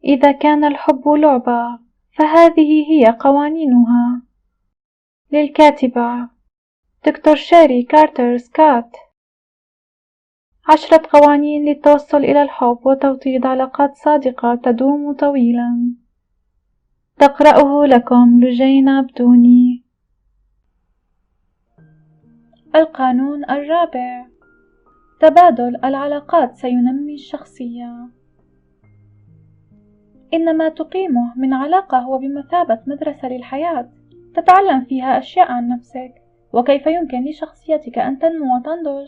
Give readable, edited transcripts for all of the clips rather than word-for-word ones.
إذا كان الحب لعبة فهذه هي قوانينها. للكاتبة دكتور شيري كارتر سكوت. 10 قوانين للتوصل إلى الحب وتوطيد علاقات صادقة تدوم طويلا. تقرأه لكم لجينة بدوني. القانون الرابع: تبادل العلاقات سينمي الشخصية. إن ما تقيمه من علاقة هو بمثابة مدرسة للحياة، تتعلم فيها أشياء عن نفسك وكيف يمكن لشخصيتك أن تنمو وتنضج.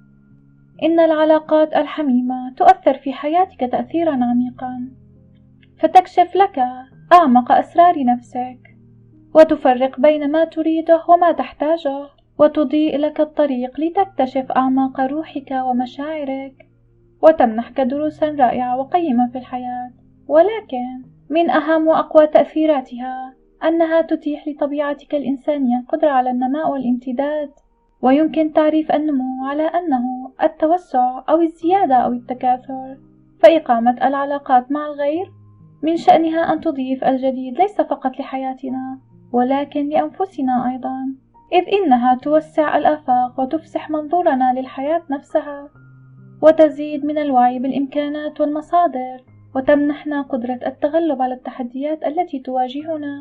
إن العلاقات الحميمة تؤثر في حياتك تأثيرا عميقا، فتكشف لك أعمق أسرار نفسك، وتفرق بين ما تريده وما تحتاجه، وتضيء لك الطريق لتكتشف أعماق روحك ومشاعرك، وتمنحك دروسا رائعة وقيمة في الحياة. ولكن من أهم وأقوى تأثيراتها أنها تتيح لطبيعتك الإنسانية القدرة على النماء والامتداد. ويمكن تعريف النمو على أنه التوسع أو الزيادة أو التكاثر. فإقامة العلاقات مع الغير من شأنها أن تضيف الجديد ليس فقط لحياتنا ولكن لأنفسنا أيضا، إذ إنها توسع الآفاق وتفسح منظورنا للحياة نفسها، وتزيد من الوعي بالإمكانات والمصادر، وتمنحنا قدرة التغلب على التحديات التي تواجهنا.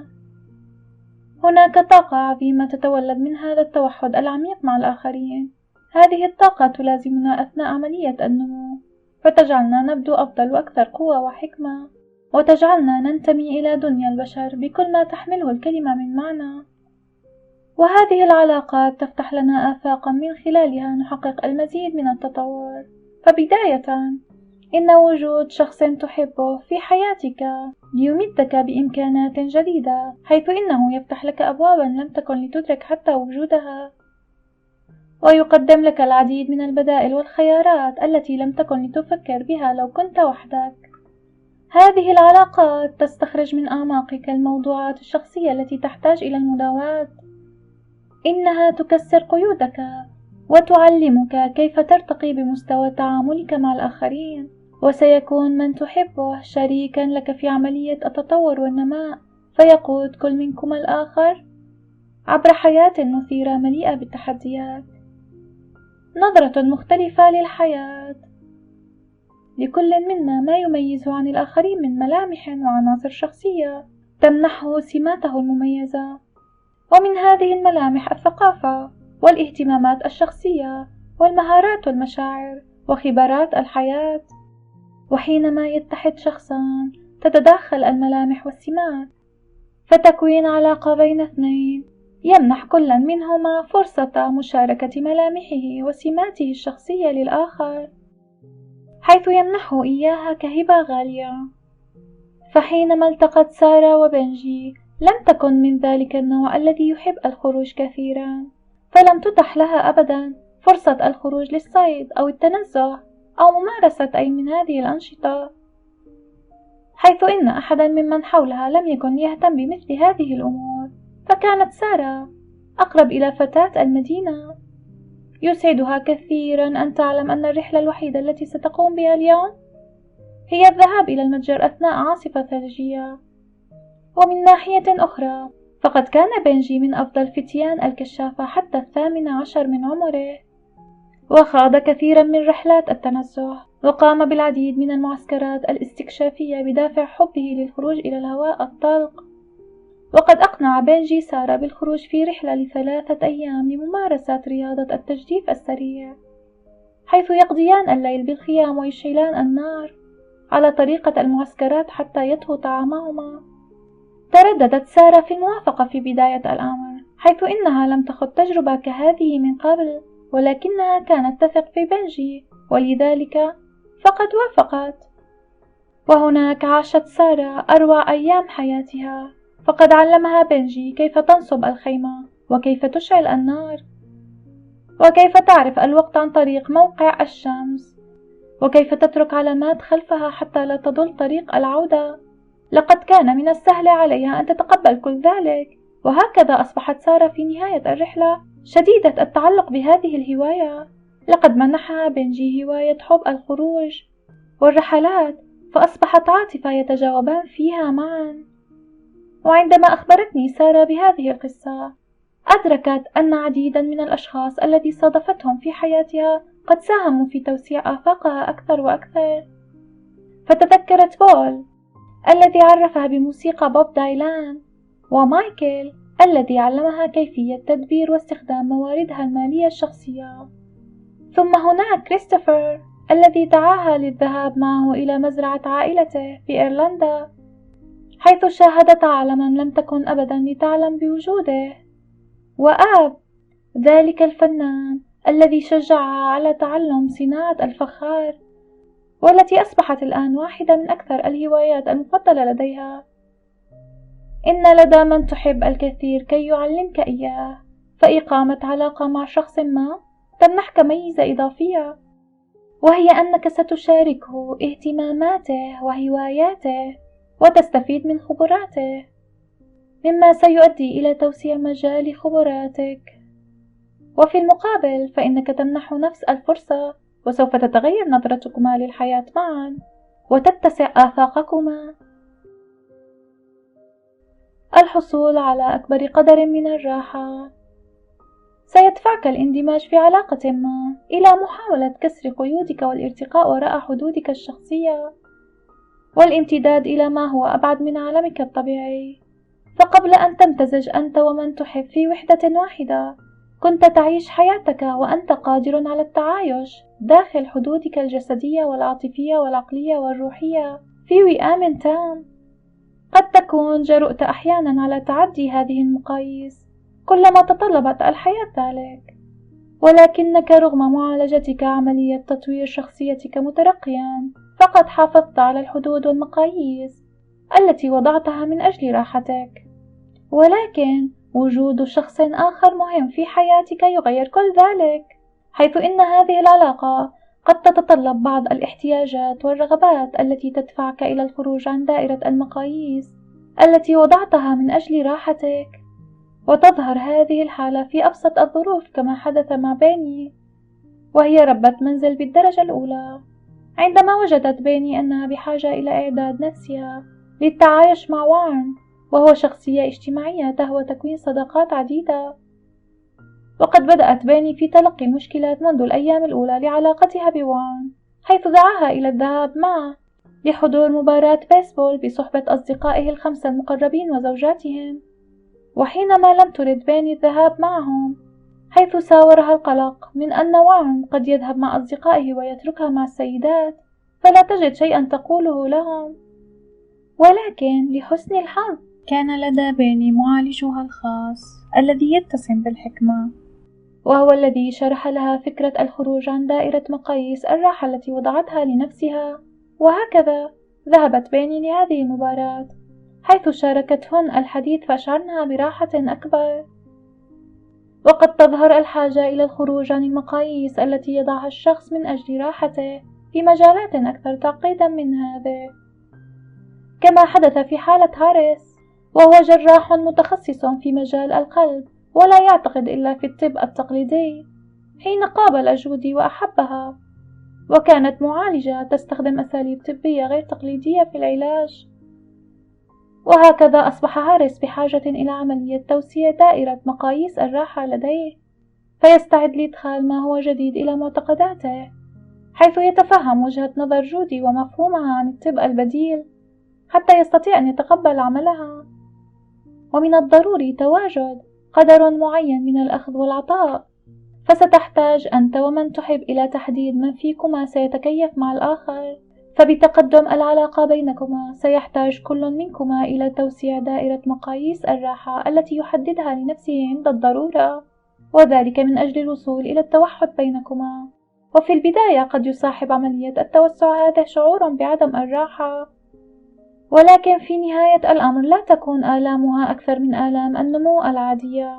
هناك طاقة عظيمة تتولد من هذا التوحد العميق مع الآخرين. هذه الطاقة تلازمنا أثناء عملية النمو، فتجعلنا نبدو أفضل وأكثر قوة وحكمة، وتجعلنا ننتمي إلى دنيا البشر بكل ما تحمله الكلمة من معنى. وهذه العلاقات تفتح لنا آفاقا من خلالها نحقق المزيد من التطور. فبداية، إن وجود شخص تحبه في حياتك ليمدك بإمكانات جديدة، حيث إنه يفتح لك أبوابا لم تكن لتدرك حتى وجودها، ويقدم لك العديد من البدائل والخيارات التي لم تكن لتفكر بها لو كنت وحدك. هذه العلاقات تستخرج من أعماقك الموضوعات الشخصية التي تحتاج إلى المداواة. إنها تكسر قيودك وتعلمك كيف ترتقي بمستوى تعاملك مع الآخرين، وسيكون من تحبه شريكا لك في عملية التطور والنماء، فيقود كل منكما الآخر عبر حياة مثيرة مليئة بالتحديات. نظرة مختلفة للحياة. لكل منا ما يميزه عن الآخرين من ملامح وعناصر شخصية تمنحه سماته المميزة، ومن هذه الملامح الثقافة والاهتمامات الشخصية والمهارات والمشاعر وخبرات الحياة. وحينما يتحد شخصان تتداخل الملامح والسمات، فتكوين علاقة بين اثنين يمنح كل منهما فرصة مشاركة ملامحه وسماته الشخصية للآخر، حيث يمنحه إياها كهبة غالية. فحينما التقت سارة وبنجي لم تكن من ذلك النوع الذي يحب الخروج كثيرا، فلم تتح لها أبدا فرصة الخروج للصيد أو التنزه أو ممارسة أي من هذه الأنشطة، حيث إن أحدا ممن حولها لم يكن يهتم بمثل هذه الأمور. فكانت سارة أقرب إلى فتاة المدينة. يسعدها كثيرا أن تعلم أن الرحلة الوحيدة التي ستقوم بها اليوم هي الذهاب إلى المتجر أثناء عاصفة ثلجية. ومن ناحية أخرى، فقد كان بنجي من أفضل فتيان الكشافة حتى 18 من عمره، وخاض كثيرا من رحلات التنزه، وقام بالعديد من المعسكرات الاستكشافية بدافع حبه للخروج إلى الهواء الطلق. وقد أقنع بنجي سارة بالخروج في رحلة ل3 أيام لممارسة رياضة التجديف السريع، حيث يقضيان الليل بالخيام ويشعلان النار على طريقة المعسكرات حتى يطهو طعامهما. ترددت سارة في الموافقة في بداية الأمر، حيث إنها لم تخض تجربة كهذه من قبل، ولكنها كانت تثق في بنجي، ولذلك فقد وافقت. وهناك عاشت سارة أروع أيام حياتها، فقد علمها بنجي كيف تنصب الخيمة، وكيف تشعل النار، وكيف تعرف الوقت عن طريق موقع الشمس، وكيف تترك علامات خلفها حتى لا تضل طريق العودة. لقد كان من السهل عليها أن تتقبل كل ذلك، وهكذا أصبحت سارة في نهاية الرحلة شديدة التعلق بهذه الهواية. لقد منحها بنجي هواية حب الخروج والرحلات، فأصبحت عاطفة يتجاوبان فيها معا. وعندما أخبرتني سارة بهذه القصة، أدركت أن عديدا من الأشخاص الذي صادفتهم في حياتها قد ساهموا في توسيع آفاقها أكثر وأكثر. فتذكرت بول الذي عرفها بموسيقى بوب دايلان، ومايكل الذي علمها كيفية تدبير واستخدام مواردها المالية الشخصية، ثم هناك كريستوفر الذي دعاها للذهاب معه إلى مزرعة عائلته في إيرلندا، حيث شاهدت عالما لم تكن أبدا لتعلم بوجوده، وآب ذلك الفنان الذي شجعها على تعلم صناعة الفخار، والتي أصبحت الآن واحدة من أكثر الهوايات المفضلة لديها. إن لدى من تحب الكثير كي يعلمك إياه، فإقامة علاقة مع شخص ما تمنحك ميزة إضافية، وهي أنك ستشاركه اهتماماته وهواياته وتستفيد من خبراته، مما سيؤدي إلى توسيع مجال خبراتك. وفي المقابل فإنك تمنح نفس الفرصة، وسوف تتغير نظرتكما للحياة معا وتتسع آفاقكما. الحصول على أكبر قدر من الراحة سيدفعك الاندماج في علاقة ما إلى محاولة كسر قيودك والارتقاء وراء حدودك الشخصية، والامتداد إلى ما هو أبعد من عالمك الطبيعي. فقبل أن تمتزج أنت ومن تحب في وحدة واحدة، كنت تعيش حياتك وأنت قادر على التعايش داخل حدودك الجسدية والعاطفية والعقلية والروحية في وئام تام. قد تكون جرؤت أحيانا على تعدي هذه المقاييس كلما تطلبت الحياة ذلك، ولكنك رغم معالجتك عملية تطوير شخصيتك مترقيا، فقد حافظت على الحدود والمقاييس التي وضعتها من أجل راحتك. ولكن وجود شخص آخر مهم في حياتك يغير كل ذلك، حيث إن هذه العلاقة قد تتطلب بعض الاحتياجات والرغبات التي تدفعك إلى الخروج عن دائرة المقاييس التي وضعتها من أجل راحتك. وتظهر هذه الحالة في أبسط الظروف كما حدث مع بيني، وهي ربة منزل بالدرجة الأولى. عندما وجدت بيني أنها بحاجة إلى إعداد نفسها للتعايش مع وارن، وهو شخصية اجتماعية تهوى تكوين صداقات عديدة، وقد بدأت بيني في تلقي المشكلات منذ الأيام الأولى لعلاقتها بوارن، حيث دعاها إلى الذهاب معه لحضور مباراة بيسبول بصحبة أصدقائه الخمسة المقربين وزوجاتهم. وحينما لم ترد بيني الذهاب معهم، حيث ساورها القلق من أن وارن قد يذهب مع أصدقائه ويتركها مع السيدات، فلا تجد شيئا تقوله لهم. ولكن لحسن الحظ كان لدى بيني معالجها الخاص الذي يتسم بالحكمة، وهو الذي شرح لها فكرة الخروج عن دائرة مقاييس الراحة التي وضعتها لنفسها. وهكذا ذهبت بيني لهذه المباراة، حيث شاركتهن الحديث فأشعرنها براحة أكبر. وقد تظهر الحاجة إلى الخروج عن المقاييس التي يضعها الشخص من أجل راحته في مجالات أكثر تعقيدا من هذه، كما حدث في حالة هاريس، وهو جراح متخصص في مجال القلب ولا يعتقد إلا في الطب التقليدي، حين قابل جودي وأحبها، وكانت معالجة تستخدم أساليب طبية غير تقليدية في العلاج. وهكذا أصبح هاريس بحاجة إلى عملية توسيع دائرة مقاييس الراحة لديه، فيستعد لإدخال ما هو جديد إلى معتقداته، حيث يتفهم وجهة نظر جودي ومفهومها عن الطب البديل حتى يستطيع أن يتقبل عملها. ومن الضروري تواجد قدر معين من الأخذ والعطاء، فستحتاج أنت ومن تحب إلى تحديد من فيكما سيتكيف مع الآخر. فبتقدم العلاقة بينكما سيحتاج كل منكما إلى توسيع دائرة مقاييس الراحة التي يحددها لنفسه عند الضرورة، وذلك من أجل الوصول إلى التوحد بينكما. وفي البداية قد يصاحب عملية التوسع هذا شعور بعدم الراحة، ولكن في نهاية الأمر لا تكون آلامها أكثر من آلام النمو العادية.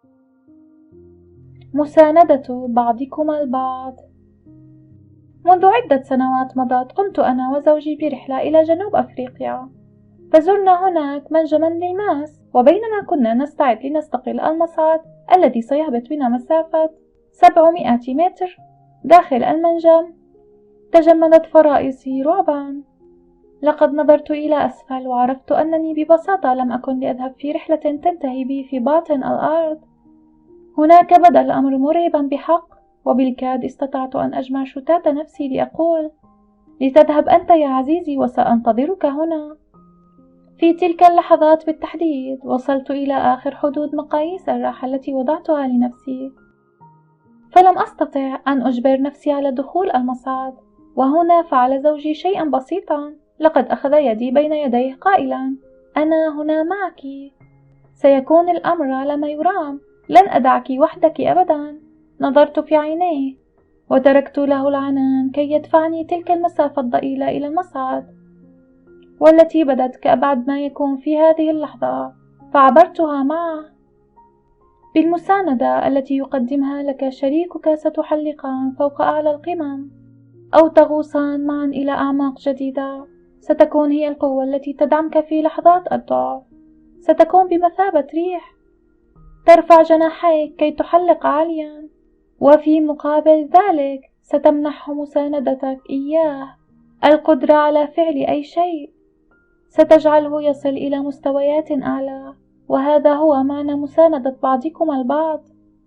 مساندة بعضكما البعض. منذ عدة سنوات مضت قمت أنا وزوجي برحلة إلى جنوب أفريقيا، فزرنا هناك منجما للماس، وبينما كنا نستعد لنستقل المصعد الذي سيهبط بنا مسافة 700 متر داخل المنجم، تجمدت فرائصي رعبا، لقد نظرت إلى أسفل وعرفت أنني ببساطة لم أكن لأذهب في رحلة تنتهي بي في باطن الأرض. هناك بدأ الأمر مرعبا بحق، وبالكاد استطعت أن أجمع شتات نفسي لأقول: لتذهب أنت يا عزيزي وسأنتظرك هنا. في تلك اللحظات بالتحديد وصلت إلى آخر حدود مقاييس الراحة التي وضعتها لنفسي، فلم أستطع أن أجبر نفسي على دخول المصعد. وهنا فعل زوجي شيئا بسيطا، لقد أخذ يدي بين يديه قائلا: أنا هنا معك، سيكون الأمر على ما يرام، لن أدعك وحدك أبدا. نظرت في عينيه وتركت له العنان كي يدفعني تلك المسافة الضئيلة إلى المصعد، والتي بدت كأبعد ما يكون في هذه اللحظة، فعبرتها معه. بالمساندة التي يقدمها لك شريكك ستحلقان فوق أعلى القمم، أو تغوصان معا إلى أعماق جديدة. ستكون هي القوة التي تدعمك في لحظات الضعف، ستكون بمثابة ريح ترفع جناحيك كي تحلق عاليا، وفي مقابل ذلك ستمنحه مساندتك إياه، القدرة على فعل أي شيء، ستجعله يصل إلى مستويات أعلى. وهذا هو معنى مساندة بعضكم البعض.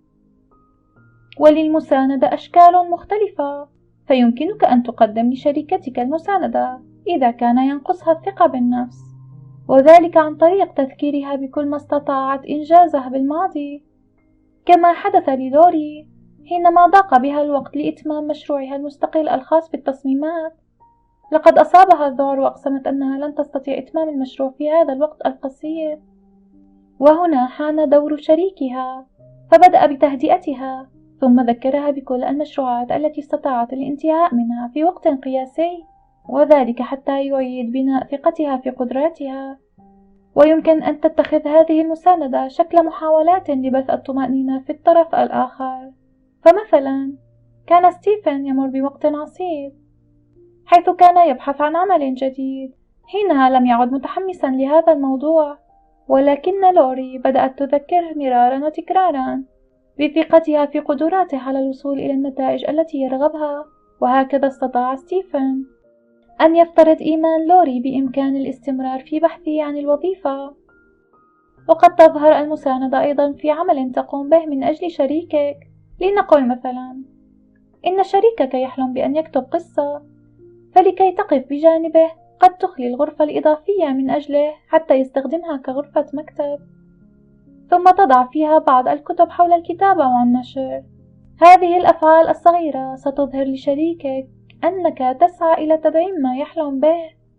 وللمساندة أشكال مختلفة، فيمكنك أن تقدم لشريكتك المساندة إذا كان ينقصها الثقة بالنفس، وذلك عن طريق تذكيرها بكل ما استطاعت إنجازه بالماضي، كما حدث للوري حينما ضاق بها الوقت لإتمام مشروعها المستقل الخاص بالتصميمات. لقد أصابها الذعر وأقسمت أنها لن تستطيع إتمام المشروع في هذا الوقت القصير، وهنا حان دور شريكها، فبدأ بتهدئتها، ثم ذكرها بكل المشروعات التي استطاعت الانتهاء منها في وقت قياسي، وذلك حتى يعيد بناء ثقتها في قدراتها. ويمكن أن تتخذ هذه المساندة شكل محاولات لبث الطمأنينة في الطرف الآخر. فمثلا كان ستيفن يمر بوقت عصيب، حيث كان يبحث عن عمل جديد. حينها لم يعد متحمسا لهذا الموضوع، ولكن لوري بدأت تذكره مرارا وتكرارا بثقتها في قدراته على الوصول إلى النتائج التي يرغبها. وهكذا استطاع ستيفن أن يفترض إيمان لوري بإمكان الاستمرار في بحثه عن الوظيفة. وقد تظهر المساندة أيضا في عمل تقوم به من أجل شريكك. لنقل مثلا إن شريكك يحلم بأن يكتب قصة، فلكي تقف بجانبه قد تخلي الغرفة الإضافية من أجله حتى يستخدمها كغرفة مكتب، ثم تضع فيها بعض الكتب حول الكتابة والنشر. هذه الأفعال الصغيرة ستظهر لشريكك أنك تسعى إلى تدعيم ما يحلم به.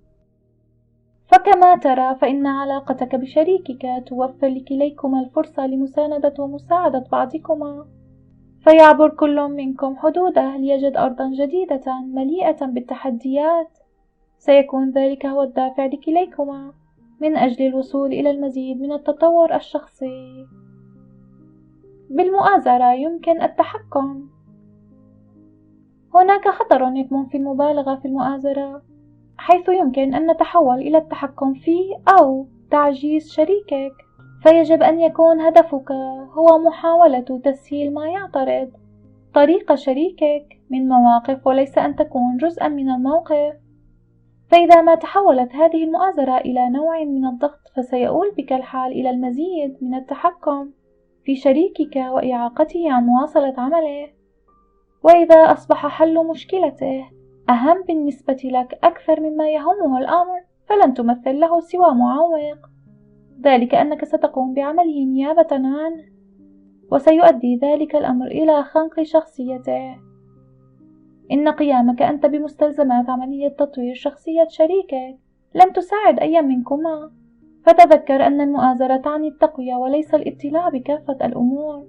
فكما ترى فإن علاقتك بشريكك توفر لكليكما الفرصة لمساندة ومساعدة بعضكما، فيعبر كل منكم حدوده ليجد أرضا جديدة مليئة بالتحديات. سيكون ذلك هو الدافع لكليكما من أجل الوصول إلى المزيد من التطور الشخصي. بالمؤازرة يمكن التحكم. هناك خطر يكمن في المبالغة في المؤازرة، حيث يمكن أن نتحول إلى التحكم في أو تعجيز شريكك. فيجب أن يكون هدفك هو محاولة تسهيل ما يعترض طريق شريكك من مواقف، وليس أن تكون جزءا من الموقف. فإذا ما تحولت هذه المؤازرة إلى نوع من الضغط، فسيؤول بك الحال إلى المزيد من التحكم في شريكك وإعاقته عن مواصلة عمله. وإذا أصبح حل مشكلته أهم بالنسبة لك أكثر مما يهمه الأمر، فلن تمثل له سوى معوق، ذلك أنك ستقوم بعمله نيابة عنه، وسيؤدي ذلك الأمر إلى خنق شخصيته. إن قيامك أنت بمستلزمات عملية تطوير شخصية شريكك لن تساعد أي منكما. فتذكر أن المؤازرة تعني التقوية وليس الاطلاع بكافة الأمور.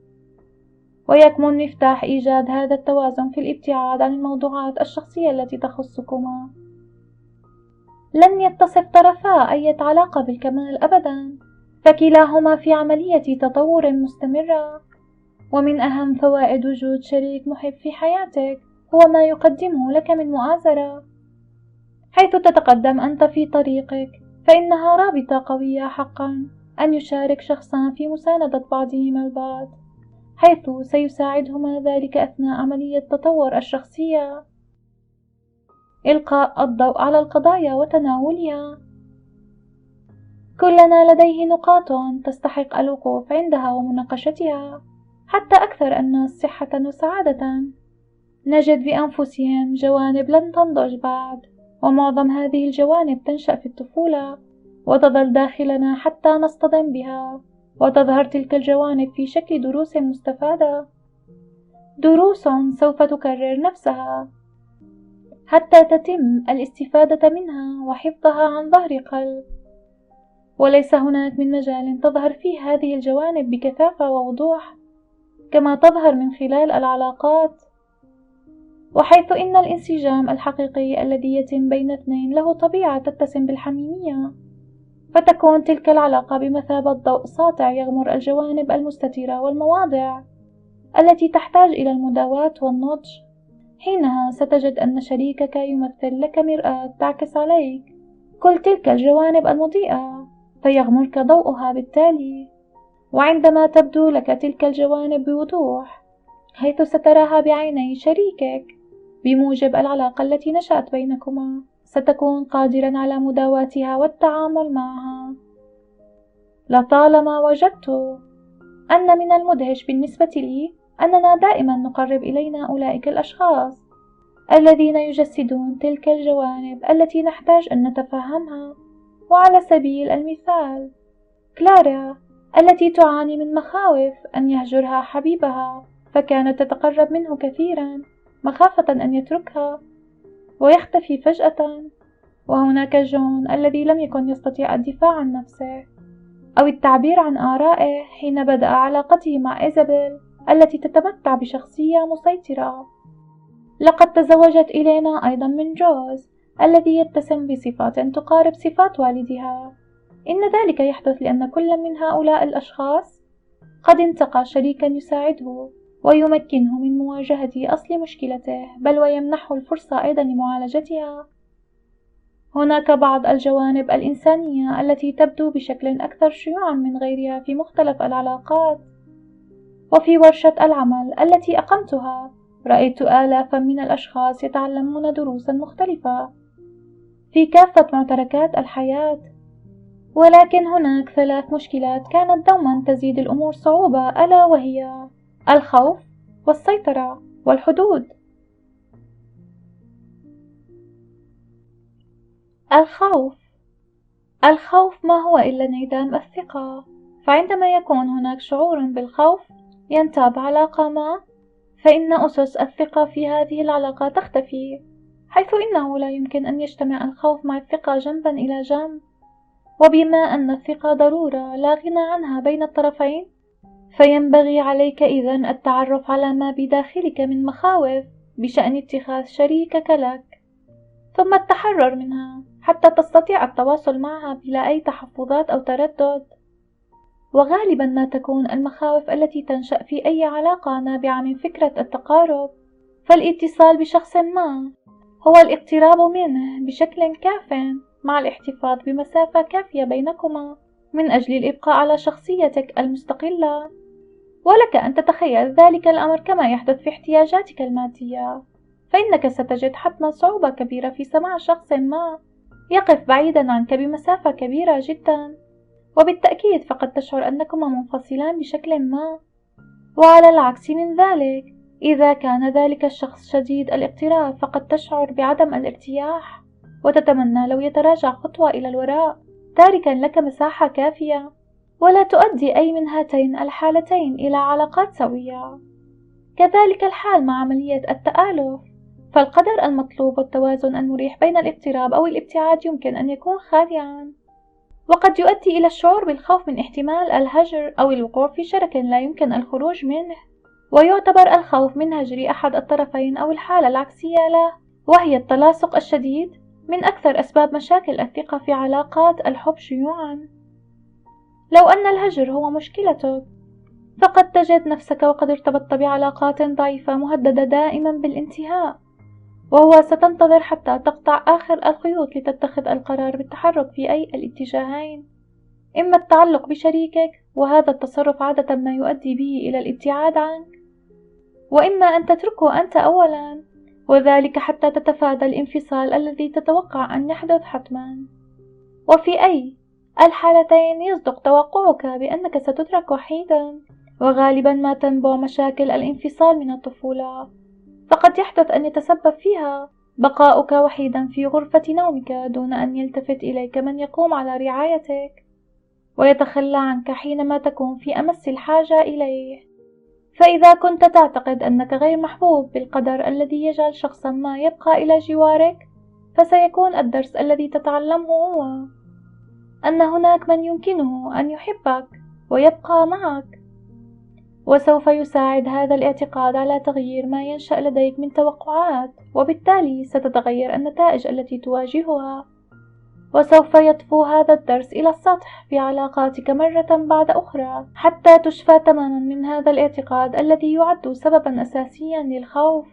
ويكمن مفتاح إيجاد هذا التوازن في الابتعاد عن الموضوعات الشخصية التي تخصكما. لن يتصف طرفا أي علاقة بالكمال أبدا، فكلاهما في عملية تطور مستمرة. ومن أهم فوائد وجود شريك محب في حياتك هو ما يقدمه لك من مؤازرة. حيث تتقدم أنت في طريقك، فإنها رابطة قوية حقا أن يشارك شخصان في مساندة بعضهما البعض، حيث سيساعدهما ذلك أثناء عملية تطور الشخصية. إلقاء الضوء على القضايا وتناولها. كلنا لديه نقاط تستحق الوقوف عندها ومناقشتها، حتى أكثر الناس صحة وسعادة. نجد بأنفسهم جوانب لم تنضج بعد، ومعظم هذه الجوانب تنشأ في الطفولة وتظل داخلنا حتى نصطدم بها، وتظهر تلك الجوانب في شكل دروس مستفادة، دروس سوف تكرر نفسها حتى تتم الاستفادة منها وحفظها عن ظهر قلب. وليس هناك من مجال تظهر فيه هذه الجوانب بكثافة ووضوح كما تظهر من خلال العلاقات، وحيث إن الانسجام الحقيقي الذي يتم بين اثنين له طبيعة تتسم بالحميمية، فتكون تلك العلاقة بمثابة ضوء ساطع يغمر الجوانب المستترة والمواضع التي تحتاج إلى المداواة والنضج. حينها ستجد أن شريكك يمثل لك مرآة تعكس عليك كل تلك الجوانب المضيئة، فيغمرك ضوءها بالتالي. وعندما تبدو لك تلك الجوانب بوضوح، حيث ستراها بعيني شريكك بموجب العلاقة التي نشأت بينكما، ستكون قادرا على مداواتها والتعامل معها. لطالما وجدت أن من المدهش بالنسبة لي أننا دائما نقرب إلينا أولئك الأشخاص الذين يجسدون تلك الجوانب التي نحتاج أن نتفهمها. وعلى سبيل المثال كلارا التي تعاني من مخاوف أن يهجرها حبيبها، فكانت تتقرب منه كثيرا مخافة أن يتركها ويختفي فجأة. وهناك جون الذي لم يكن يستطيع الدفاع عن نفسه أو التعبير عن آرائه حين بدأ علاقته مع إيزابيل التي تتمتع بشخصية مسيطرة. لقد تزوجت إلينا أيضا من جوز الذي يتسم بصفات تقارب صفات والدها. إن ذلك يحدث لأن كل من هؤلاء الأشخاص قد انتقى شريكا يساعده ويمكنه من مواجهة أصل مشكلته، بل ويمنحه الفرصة أيضا لمعالجتها. هناك بعض الجوانب الإنسانية التي تبدو بشكل أكثر شيوعا من غيرها في مختلف العلاقات. وفي ورشة العمل التي أقمتها رأيت آلافا من الأشخاص يتعلمون دروسا مختلفة في كافة معتركات الحياة، ولكن هناك 3 مشكلات كانت دوما تزيد الأمور صعوبة، ألا وهي الخوف والسيطرة والحدود. الخوف ما هو إلا انعدام الثقة، فعندما يكون هناك شعور بالخوف ينتاب علاقة ما، فإن أسس الثقة في هذه العلاقة تختفي، حيث إنه لا يمكن أن يجتمع الخوف مع الثقة جنبا إلى جنب. وبما أن الثقة ضرورة لا غنى عنها بين الطرفين، فينبغي عليك إذن التعرف على ما بداخلك من مخاوف بشأن اتخاذ شريكك لك، ثم التحرر منها حتى تستطيع التواصل معها بلا أي تحفظات أو تردد. وغالبا ما تكون المخاوف التي تنشأ في أي علاقة نابعة من فكرة التقارب، فالاتصال بشخص ما هو الاقتراب منه بشكل كاف مع الاحتفاظ بمسافة كافية بينكما من أجل الإبقاء على شخصيتك المستقلة. ولك أن تتخيل ذلك الأمر كما يحدث في احتياجاتك المادية، فإنك ستجد حتما صعوبة كبيرة في سماع شخص ما يقف بعيدا عنك بمسافة كبيرة جدا، وبالتأكيد فقد تشعر أنكما منفصلان بشكل ما. وعلى العكس من ذلك، إذا كان ذلك الشخص شديد الاقتراب فقد تشعر بعدم الارتياح وتتمنى لو يتراجع خطوة إلى الوراء تاركا لك مساحة كافية، ولا تؤدي أي من هاتين الحالتين إلى علاقات سوية. كذلك الحال مع عملية التآلف، فالقدر المطلوب والتوازن المريح بين الاقتراب أو الابتعاد يمكن أن يكون خادعا، وقد يؤدي إلى الشعور بالخوف من احتمال الهجر أو الوقوع في شرك لا يمكن الخروج منه. ويعتبر الخوف من هجر أحد الطرفين أو الحالة العكسية له، وهي التلاصق الشديد، من أكثر أسباب مشاكل الثقة في علاقات الحب شيوعا. لو أن الهجر هو مشكلتك، فقد تجد نفسك وقد ارتبطت بعلاقات ضعيفة مهددة دائما بالانتهاء، وهو ستنتظر حتى تقطع آخر الخيوط لتتخذ القرار بالتحرك في أي الاتجاهين، إما التعلق بشريكك وهذا التصرف عادة ما يؤدي به إلى الابتعاد عنك، وإما أن تتركه أنت أولا وذلك حتى تتفادى الانفصال الذي تتوقع أن يحدث حتما. وفي أي الحالتين يصدق توقعك بأنك ستترك وحيدا، وغالبا ما تنبع مشاكل الانفصال من الطفولة، فقد يحدث أن يتسبب فيها بقاؤك وحيدا في غرفة نومك دون أن يلتفت إليك من يقوم على رعايتك ويتخلى عنك حينما تكون في أمس الحاجة إليه. فإذا كنت تعتقد أنك غير محبوب بالقدر الذي يجعل شخصا ما يبقى إلى جوارك، فسيكون الدرس الذي تتعلمه هو أن هناك من يمكنه أن يحبك ويبقى معك، وسوف يساعد هذا الاعتقاد على تغيير ما ينشأ لديك من توقعات، وبالتالي ستتغير النتائج التي تواجهها، وسوف يطفو هذا الدرس إلى السطح في علاقاتك مرة بعد أخرى حتى تشفى تماما من هذا الاعتقاد الذي يعد سببا أساسيا للخوف.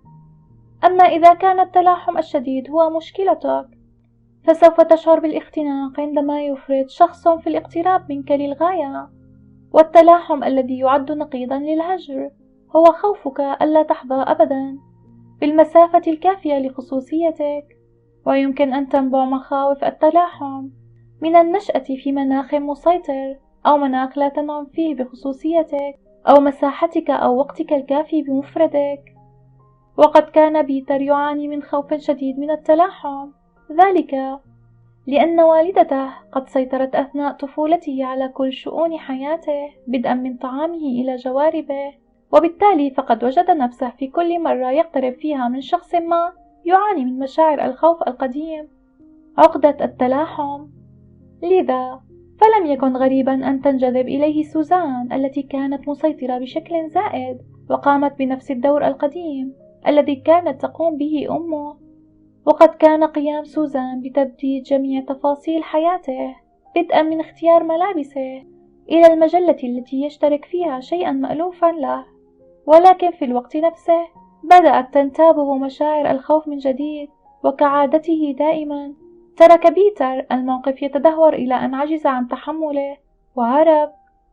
أما إذا كان التلاحم الشديد هو مشكلتك، فسوف تشعر بالاختناق عندما يفرط شخص في الاقتراب منك للغاية، والتلاحم الذي يعد نقيضا للهجر هو خوفك ألا تحظى أبدا بالمسافة الكافية لخصوصيتك. ويمكن أن تنبع مخاوف التلاحم من النشأة في مناخ مسيطر، أو مناخ لا تنعم فيه بخصوصيتك أو مساحتك أو وقتك الكافي بمفردك. وقد كان بيتر يعاني من خوف شديد من التلاحم، ذلك لأن والدته قد سيطرت أثناء طفولته على كل شؤون حياته بدءا من طعامه إلى جواربه، وبالتالي فقد وجد نفسه في كل مرة يقترب فيها من شخص ما يعاني من مشاعر الخوف القديم، عقدة التلاحم. لذا فلم يكن غريبا أن تنجذب إليه سوزان التي كانت مسيطرة بشكل زائد وقامت بنفس الدور القديم الذي كانت تقوم به أمه. وقد كان قيام سوزان بتبديد جميع تفاصيل حياته بدءا من اختيار ملابسه إلى المجلة التي يشترك فيها شيئا مألوفا له، ولكن في الوقت نفسه بدأت تنتابه مشاعر الخوف من جديد، وكعادته دائما ترك بيتر الموقف يتدهور إلى أن عجز عن تحمله وهرب.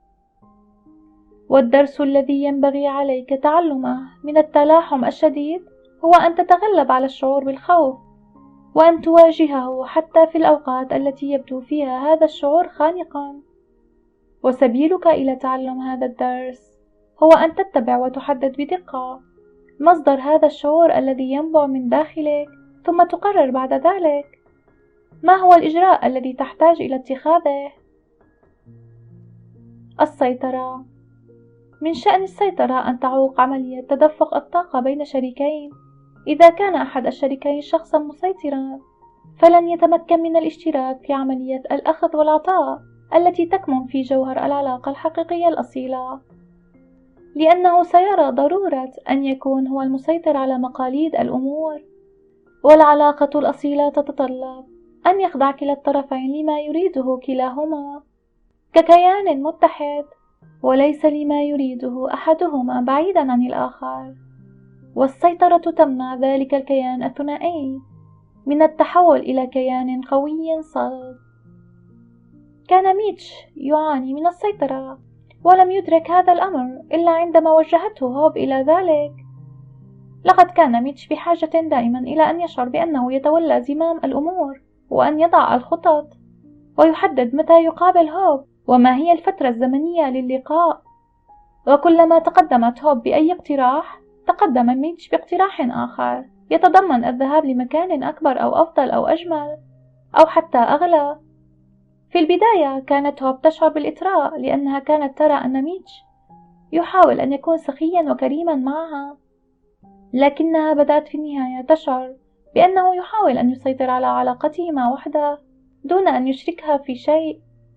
والدرس الذي ينبغي عليك تعلمه من التلاحم الشديد هو أن تتغلب على الشعور بالخوف وأن تواجهه حتى في الأوقات التي يبدو فيها هذا الشعور خانقا. وسبيلك إلى تعلم هذا الدرس هو أن تتبع وتحدد بدقة مصدر هذا الشعور الذي ينبع من داخلك، ثم تقرر بعد ذلك ما هو الإجراء الذي تحتاج إلى اتخاذه. السيطرة. من شأن السيطرة أن تعوق عملية تدفق الطاقة بين شريكين. إذا كان أحد الشريكين شخصا مسيطرا، فلن يتمكن من الاشتراك في عملية الأخذ والعطاء التي تكمن في جوهر العلاقة الحقيقية الأصيلة، لأنه سيرى ضرورة أن يكون هو المسيطر على مقاليد الأمور. والعلاقة الأصيلة تتطلب أن يخضع كلا الطرفين لما يريده كلاهما ككيان متحد، وليس لما يريده أحدهما بعيدا عن الآخر. والسيطرة تمنع ذلك الكيان الثنائي من التحول إلى كيان قوي صلب. كان ميتش يعاني من السيطرة، ولم يدرك هذا الأمر إلا عندما وجهته هوب إلى ذلك. لقد كان ميتش بحاجة دائما إلى أن يشعر بأنه يتولى زمام الأمور، وأن يضع الخطط ويحدد متى يقابل هوب وما هي الفترة الزمنية للقاء. وكلما تقدمت هوب بأي اقتراح، تقدم ميتش باقتراح آخر يتضمن الذهاب لمكان أكبر أو أفضل أو أجمل أو حتى أغلى. في البداية كانت هوب تشعر بالإطراء لأنها كانت ترى أن ميتش يحاول أن يكون سخيا وكريما معها، لكنها بدأت في النهاية تشعر بأنه يحاول أن يسيطر على علاقتهما وحده دون أن يشركها في شيء.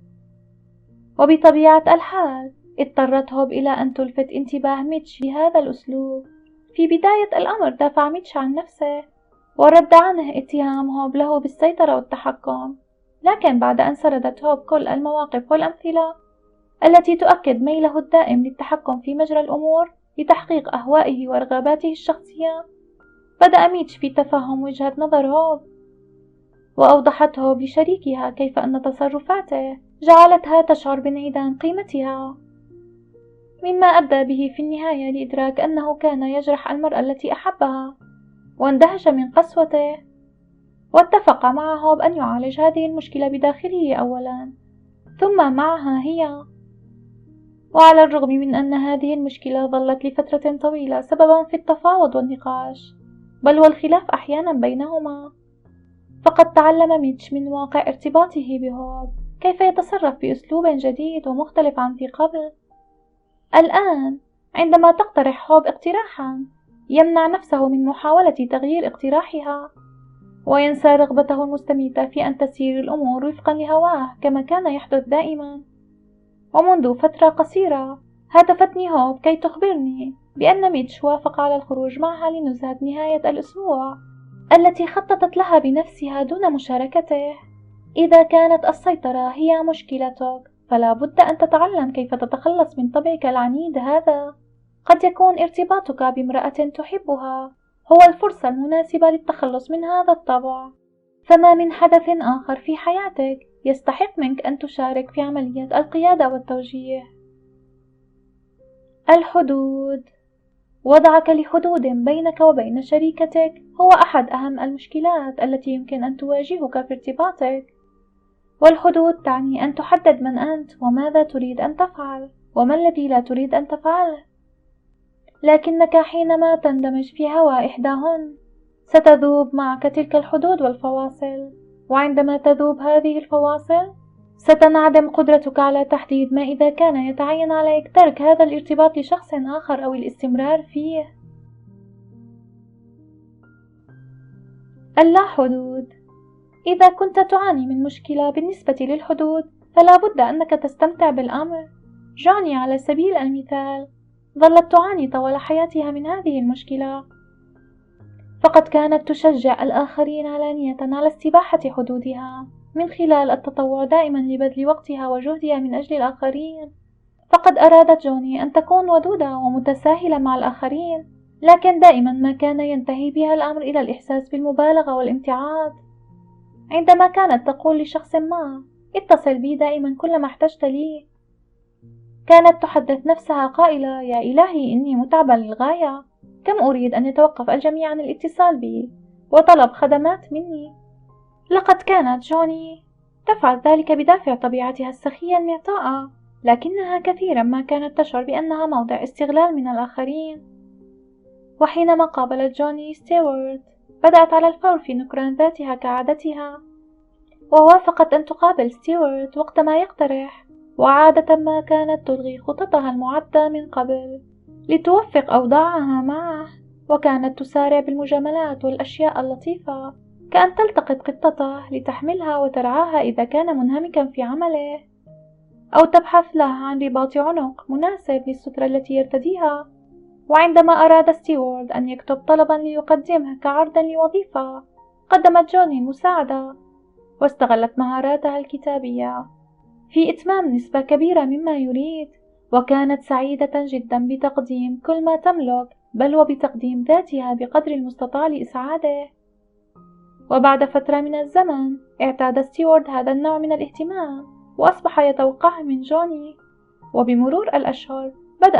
وبطبيعة الحال اضطرت هوب إلى أن تلفت انتباه ميتش بهذا الأسلوب. في بداية الأمر دافع ميتش عن نفسه ورد عنه اتهام هوب له بالسيطرة والتحكم، لكن بعد أن سردت هوب كل المواقف والأمثلة التي تؤكد ميله الدائم للتحكم في مجرى الأمور لتحقيق أهوائه ورغباته الشخصية، بدأ ميتش في تفهم وجهة نظر هوب، وأوضحت هوب لشريكها كيف أن تصرفاته جعلتها تشعر بانعدام قيمتها، مما أدى به في النهاية لإدراك أنه كان يجرح المرأة التي أحبها واندهش من قسوته، واتفق مع هوب أن يعالج هذه المشكلة بداخله أولا ثم معها هي. وعلى الرغم من أن هذه المشكلة ظلت لفترة طويلة سببا في التفاوض والنقاش بل والخلاف أحيانا بينهما، فقد تعلم ميتش من واقع ارتباطه بهوب كيف يتصرف بأسلوب جديد ومختلف عن ذي قبل. الآن عندما تقترح هوب اقتراحا يمنع نفسه من محاولة تغيير اقتراحها، وينسى رغبته المستميتة في أن تسير الأمور وفقا لهواه كما كان يحدث دائما. ومنذ فترة قصيرة هاتفتني هوب كي تخبرني بأن ميتش وافق على الخروج معها لنزهة نهاية الأسبوع التي خططت لها بنفسها دون مشاركته. إذا كانت السيطرة هي مشكلتك فلا بد أن تتعلم كيف تتخلص من طبعك العنيد هذا. قد يكون ارتباطك بامرأة تحبها هو الفرصة المناسبة للتخلص من هذا الطبع، فما من حدث آخر في حياتك يستحق منك أن تشارك في عملية القيادة والتوجيه. الحدود. وضعك لحدود بينك وبين شريكتك هو أحد أهم المشكلات التي يمكن أن تواجهك في ارتباطك، والحدود تعني أن تحدد من أنت وماذا تريد أن تفعل وما الذي لا تريد أن تفعله، لكنك حينما تندمج في هوى إحداهن ستذوب معك تلك الحدود والفواصل، وعندما تذوب هذه الفواصل ستنعدم قدرتك على تحديد ما إذا كان يتعين عليك ترك هذا الارتباط لشخص آخر أو الاستمرار فيه. اللا حدود. إذا كنت تعاني من مشكلة بالنسبة للحدود فلا بد أنك تستمتع بالأمر. جوني على سبيل المثال ظلت تعاني طوال حياتها من هذه المشكلة، فقد كانت تشجع الآخرين علانية على استباحة حدودها من خلال التطوع دائما لبذل وقتها وجهدها من أجل الآخرين. فقد أرادت جوني أن تكون ودودة ومتساهلة مع الآخرين، لكن دائما ما كان ينتهي بها الأمر إلى الإحساس بالمبالغة والامتعاض. عندما كانت تقول لشخص ما اتصل بي دائما كلما احتجت لي، كانت تحدث نفسها قائلة يا إلهي إني متعبة للغاية، كم أريد أن يتوقف الجميع عن الاتصال بي وطلب خدمات مني. لقد كانت جوني تفعل ذلك بدافع طبيعتها السخية المعطاءة، لكنها كثيرا ما كانت تشعر بأنها موضع استغلال من الآخرين. وحينما قابلت جوني ستيوارت بدأت على الفور في نكران ذاتها كعادتها، ووافقت أن تقابل ستيوارت وقت ما يقترح، وعادة ما كانت تلغي خططها المعدة من قبل لتوفق أوضاعها معه، وكانت تسارع بالمجاملات والأشياء اللطيفة كأن تلتقط قطته لتحملها وترعاها إذا كان منهمكا في عمله، أو تبحث له عن رباط عنق مناسب للسترة التي يرتديها. وعندما أراد ستيوارت أن يكتب طلبا ليقدمه كعرضا لوظيفة قدمت جوني المساعدة، واستغلت مهاراتها الكتابية في إتمام نسبة كبيرة مما يريد، وكانت سعيدة جدا بتقديم كل ما تملك بل وبتقديم ذاتها بقدر المستطاع لإسعاده. وبعد فترة من الزمن اعتاد ستيوارت هذا النوع من الاهتمام وأصبح يتوقعه من جوني، وبمرور الأشهر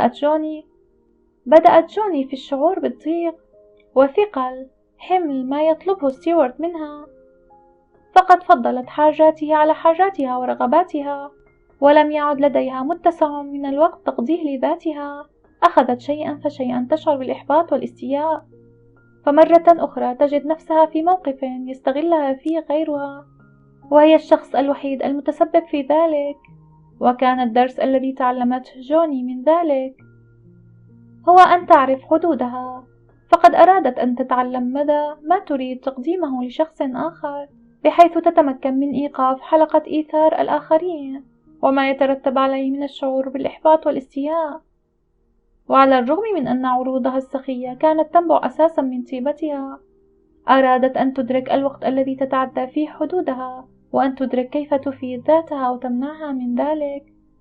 بدأت جوني في الشعور بالضيق وثقل حمل ما يطلبه ستيوارت منها، فقد فضلت حاجاته على حاجاتها ورغباتها، ولم يعد لديها متسع من الوقت تقضيه لذاتها. أخذت شيئا فشيئا تشعر بالإحباط والاستياء، فمرة أخرى تجد نفسها في موقف يستغلها فيه غيرها، وهي الشخص الوحيد المتسبب في ذلك. وكان الدرس الذي تعلمته جوني من ذلك هو أن تعرف حدودها، فقد أرادت أن تتعلم مدى ما تريد تقديمه لشخص آخر، بحيث تتمكن من إيقاف حلقة إيثار الآخرين وما يترتب عليه من الشعور بالإحباط والاستياء. وعلى الرغم من أن عروضها السخية كانت تنبع أساسا من طيبتها، أرادت أن تدرك الوقت الذي تتعدى فيه حدودها، وأن تدرك كيف تفيد ذاتها وتمنعها من ذلك.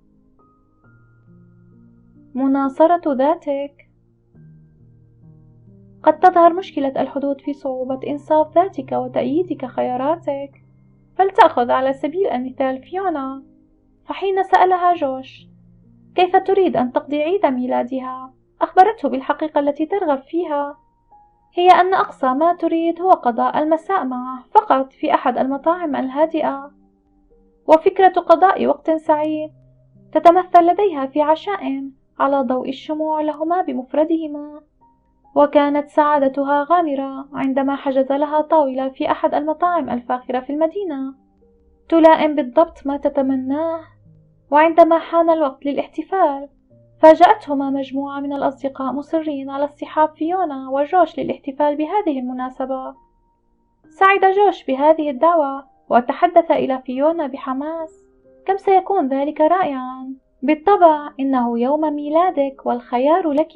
مناصرة ذاتك. قد تظهر مشكلة الحدود في صعوبة إنصاف ذاتك وتأييدك خياراتك، فلتأخذ على سبيل المثال فيونا، فحين سألها جوش كيف تريد أن تقضي عيد ميلادها أخبرته بالحقيقة التي ترغب فيها، هي أن أقصى ما تريد هو قضاء المساء معه فقط في أحد المطاعم الهادئة. وفكرة قضاء وقت سعيد تتمثل لديها في عشاء على ضوء الشموع لهما بمفردهما. وكانت سعادتها غامرة عندما حجز لها طاولة في أحد المطاعم الفاخرة في المدينة تلائم بالضبط ما تتمناه. وعندما حان الوقت للاحتفال فاجأتهما مجموعة من الأصدقاء مصرين على اصطحاب فيونا وجوش للاحتفال بهذه المناسبة. سعد جوش بهذه الدعوة وتحدث إلى فيونا بحماس: كم سيكون ذلك رائعا، بالطبع إنه يوم ميلادك والخيار لك.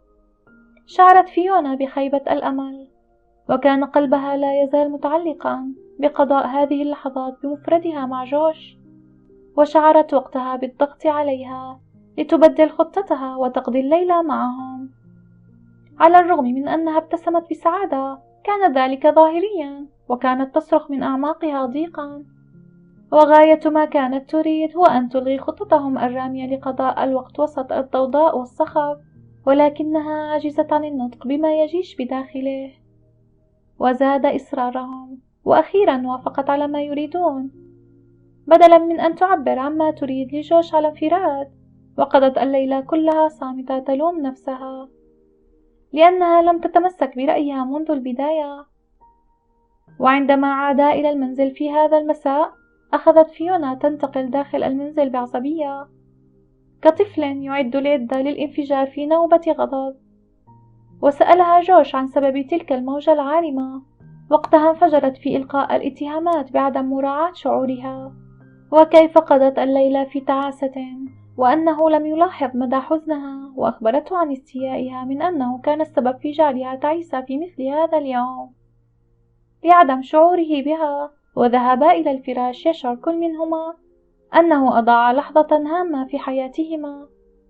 شعرت فيونا بخيبة الأمل، وكان قلبها لا يزال متعلقا بقضاء هذه اللحظات بمفردها مع جوش. وشعرت وقتها بالضغط عليها لتبدل خطتها وتقضي الليلة معهم. على الرغم من أنها ابتسمت بسعادة كان ذلك ظاهريا، وكانت تصرخ من أعماقها ضيقا. وغاية ما كانت تريد هو أن تلغي خطتهم الرامية لقضاء الوقت وسط الضوضاء والصخب، ولكنها عجزت عن النطق بما يجيش بداخله. وزاد إصرارهم، وأخيرا وافقت على ما يريدون بدلا من أن تعبر عما تريد لجوش على انفراد. وقضت الليلة كلها صامتة تلوم نفسها لأنها لم تتمسك برأيها منذ البداية. وعندما عادا إلى المنزل في هذا المساء أخذت فيونا تنتقل داخل المنزل بعصبية كطفل يعد العدة للانفجار في نوبة غضب. وسألها جوش عن سبب تلك الموجة العارمة. وقتها انفجرت في إلقاء الاتهامات بعدم مراعاة شعورها، وكيف قضت الليلة في تعاسة، وأنه لم يلاحظ مدى حزنها. وأخبرته عن استيائها من أنه كان السبب في جعلها تعيسة في مثل هذا اليوم لعدم شعوره بها. وذهبا إلى الفراش يشعر كل منهما أنه أضاع لحظة هامة في حياتهما.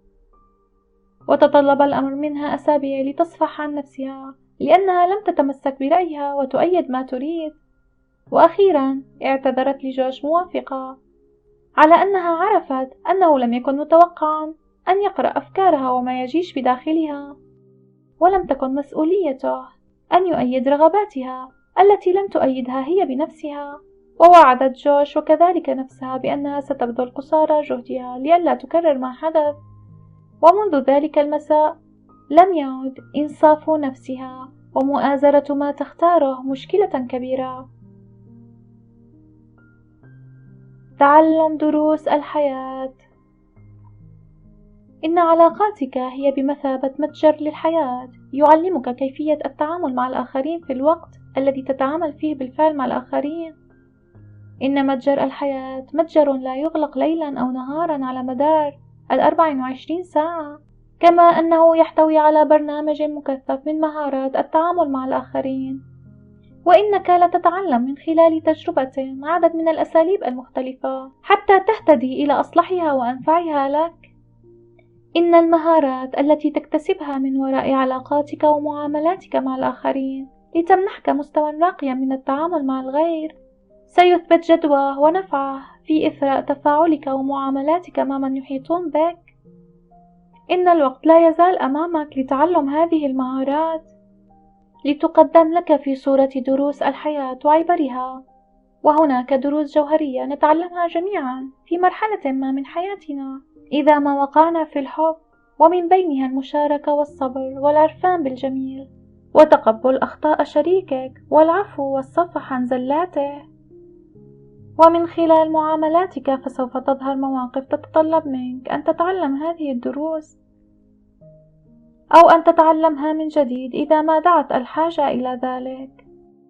وتطلب الأمر منها أسابيع لتصفح عن نفسها لأنها لم تتمسك برأيها وتؤيد ما تريد. وأخيرا اعتذرت لجوش موافقة على أنها عرفت أنه لم يكن متوقعا أن يقرأ أفكارها وما يجيش بداخلها، ولم تكن مسؤوليته أن يؤيد رغباتها التي لم تؤيدها هي بنفسها. ووعدت جوش وكذلك نفسها بأنها ستبذل قصارى جهدها لئلا تكرر ما حدث. ومنذ ذلك المساء لم يعد إنصاف نفسها ومؤازرة ما تختاره مشكلة كبيرة. تعلم دروس الحياة. إن علاقاتك هي بمثابة متجر للحياة يعلمك كيفية التعامل مع الآخرين في الوقت الذي تتعامل فيه بالفعل مع الآخرين. إن متجر الحياة متجر لا يغلق ليلا أو نهارا على مدار 24 ساعة، كما أنه يحتوي على برنامج مكثف من مهارات التعامل مع الآخرين. وإنك لتتعلم من خلال تجربة عدد من الأساليب المختلفة حتى تهتدي إلى أصلحها وأنفعها لك. إن المهارات التي تكتسبها من وراء علاقاتك ومعاملاتك مع الآخرين لتمنحك مستوى راقيا من التعامل مع الغير سيثبت جدواه ونفعه في إثراء تفاعلك ومعاملاتك مع من يحيطون بك. إن الوقت لا يزال أمامك لتعلم هذه المهارات لتقدم لك في صورة دروس الحياة وعبرها. وهناك دروس جوهرية نتعلمها جميعا في مرحلة ما من حياتنا إذا ما وقعنا في الحب، ومن بينها المشاركة والصبر والعرفان بالجميل وتقبل أخطاء شريكك والعفو والصفح عن زلاته. ومن خلال معاملاتك فسوف تظهر مواقف تتطلب منك أن تتعلم هذه الدروس أو أن تتعلمها من جديد إذا ما دعت الحاجة إلى ذلك.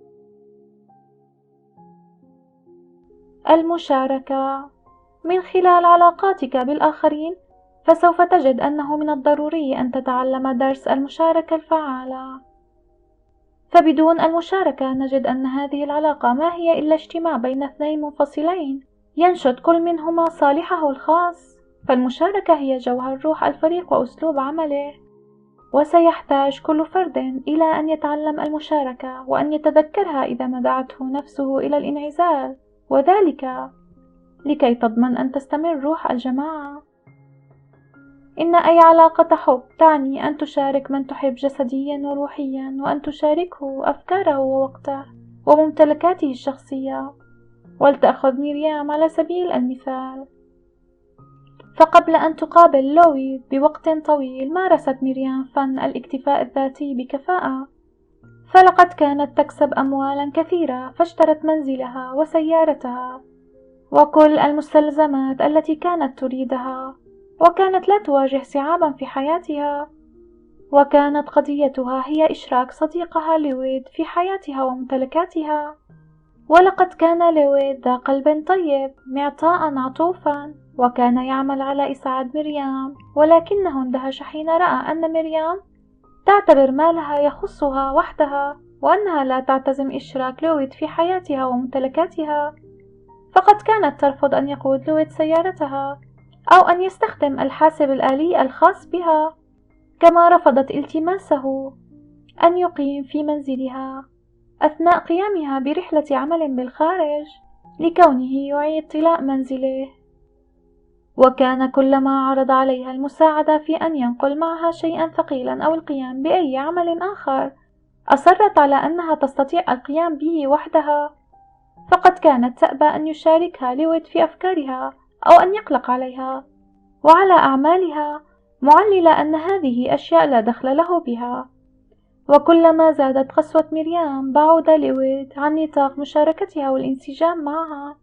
المشاركة. من خلال علاقاتك بالآخرين فسوف تجد أنه من الضروري أن تتعلم درس المشاركة الفعالة. فبدون المشاركة نجد أن هذه العلاقة ما هي إلا اجتماع بين اثنين منفصلين ينشد كل منهما صالحه الخاص. فالمشاركة هي جوهر روح الفريق وأسلوب عمله، وسيحتاج كل فرد إلى أن يتعلم المشاركة وأن يتذكرها إذا ما دعته نفسه إلى الانعزال، وذلك لكي تضمن أن تستمر روح الجماعة. إن أي علاقة حب تعني أن تشارك من تحب جسديا وروحيا، وأن تشاركه أفكاره ووقته وممتلكاته الشخصية. ولتأخذ ميريام على سبيل المثال، فقبل أن تقابل لويد بوقت طويل مارست ميريام فن الاكتفاء الذاتي بكفاءة، فلقد كانت تكسب أموالا كثيرة، فاشترت منزلها وسيارتها وكل المستلزمات التي كانت تريدها، وكانت لا تواجه صعابا في حياتها، وكانت قضيتها هي إشراك صديقها لويد في حياتها وممتلكاتها. ولقد كان لويد ذا قلب طيب معطاء عطوفا، وكان يعمل على إسعاد مريم، ولكنه اندهش حين رأى أن مريم تعتبر مالها يخصها وحدها، وأنها لا تعتزم إشراك لويد في حياتها وممتلكاتها، فقد كانت ترفض أن يقود لويد سيارتها أو أن يستخدم الحاسب الآلي الخاص بها، كما رفضت التماسه أن يقيم في منزلها أثناء قيامها برحلة عمل بالخارج لكونه يعيد طلاء منزله. وكان كلما عرض عليها المساعدة في أن ينقل معها شيئا ثقيلا أو القيام بأي عمل آخر، أصرت على أنها تستطيع القيام به وحدها، فقد كانت تأبى أن يشاركها لويد في أفكارها أو أن يقلق عليها وعلى أعمالها، معللة أن هذه أشياء لا دخل له بها. وكلما زادت قسوة مريم بعد لويد عن نطاق مشاركتها والانسجام معها.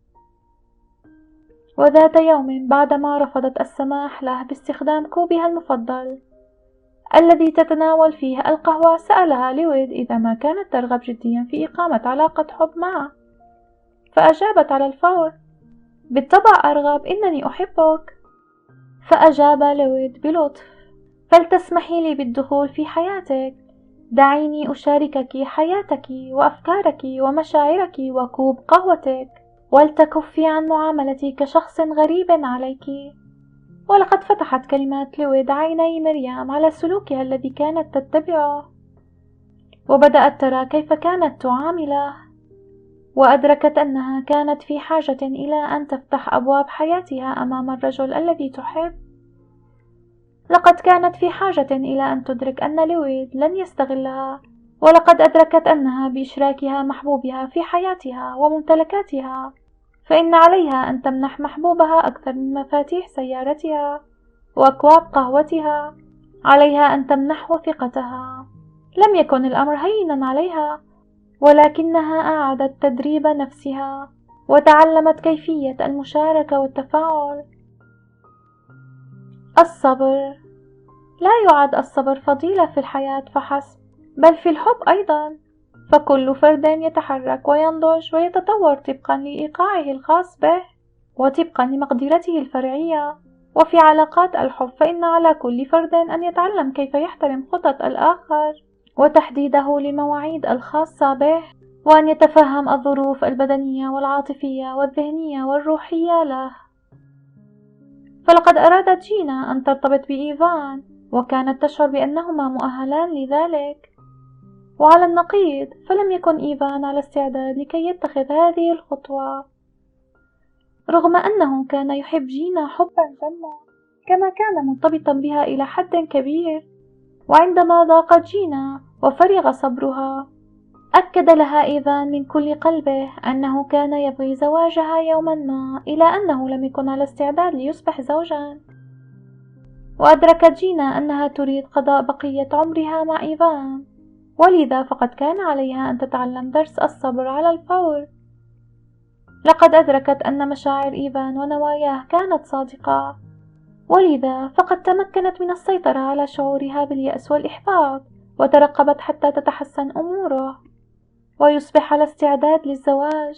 وذات يوم بعدما رفضت السماح له باستخدام كوبها المفضل الذي تتناول فيه القهوة، سألها لويد إذا ما كانت ترغب جديا في إقامة علاقة حب معه، فأجابت على الفور: بالطبع أرغب، إنني أحبك. فأجاب لويد بلطف: فلتسمحي لي بالدخول في حياتك، دعيني أشاركك حياتك وأفكارك ومشاعرك وكوب قهوتك، ولتكفي عن معاملتي كشخص غريب عليك. ولقد فتحت كلمات لويد عيني مريم على سلوكها الذي كانت تتبعه، وبدأت ترى كيف كانت تعامله، وأدركت أنها كانت في حاجة إلى أن تفتح أبواب حياتها أمام الرجل الذي تحب. لقد كانت في حاجة إلى أن تدرك أن لويد لن يستغلها، ولقد أدركت أنها بإشراكها محبوبها في حياتها وممتلكاتها فإن عليها أن تمنح محبوبها أكثر من مفاتيح سيارتها وأكواب قهوتها، عليها أن تمنحه ثقتها. لم يكن الأمر هينا عليها، ولكنها أعادت تدريب نفسها وتعلمت كيفية المشاركة والتفاعل. الصبر. لا يعد الصبر فضيلة في الحياة فحسب، بل في الحب أيضا، فكل فرد يتحرك وينضج ويتطور طبقا لإيقاعه الخاص به وطبقا لمقدرته الفرعية. وفي علاقات الحب فإن على كل فرد أن يتعلم كيف يحترم خطط الآخر وتحديده للمواعيد الخاصة به، وأن يتفهم الظروف البدنية والعاطفية والذهنية والروحية له. فلقد أرادت جينا أن ترتبط بإيفان، وكانت تشعر بأنهما مؤهلان لذلك، وعلى النقيض فلم يكن إيفان على استعداد لكي يتخذ هذه الخطوة، رغم أنه كان يحب جينا حبا جما، كما كان مرتبطا بها إلى حد كبير. وعندما ضاقت جينا وفرغ صبرها، أكد لها إيفان من كل قلبه أنه كان يبغي زواجها يوما ما، إلى أنه لم يكن على استعداد ليصبح زوجا. وأدركت جينا أنها تريد قضاء بقية عمرها مع إيفان، ولذا فقد كان عليها أن تتعلم درس الصبر على الفور. لقد أدركت أن مشاعر إيفان ونواياه كانت صادقة، ولذا فقد تمكنت من السيطرة على شعورها باليأس والإحباط، وترقبت حتى تتحسن أموره ويصبح على استعداد للزواج.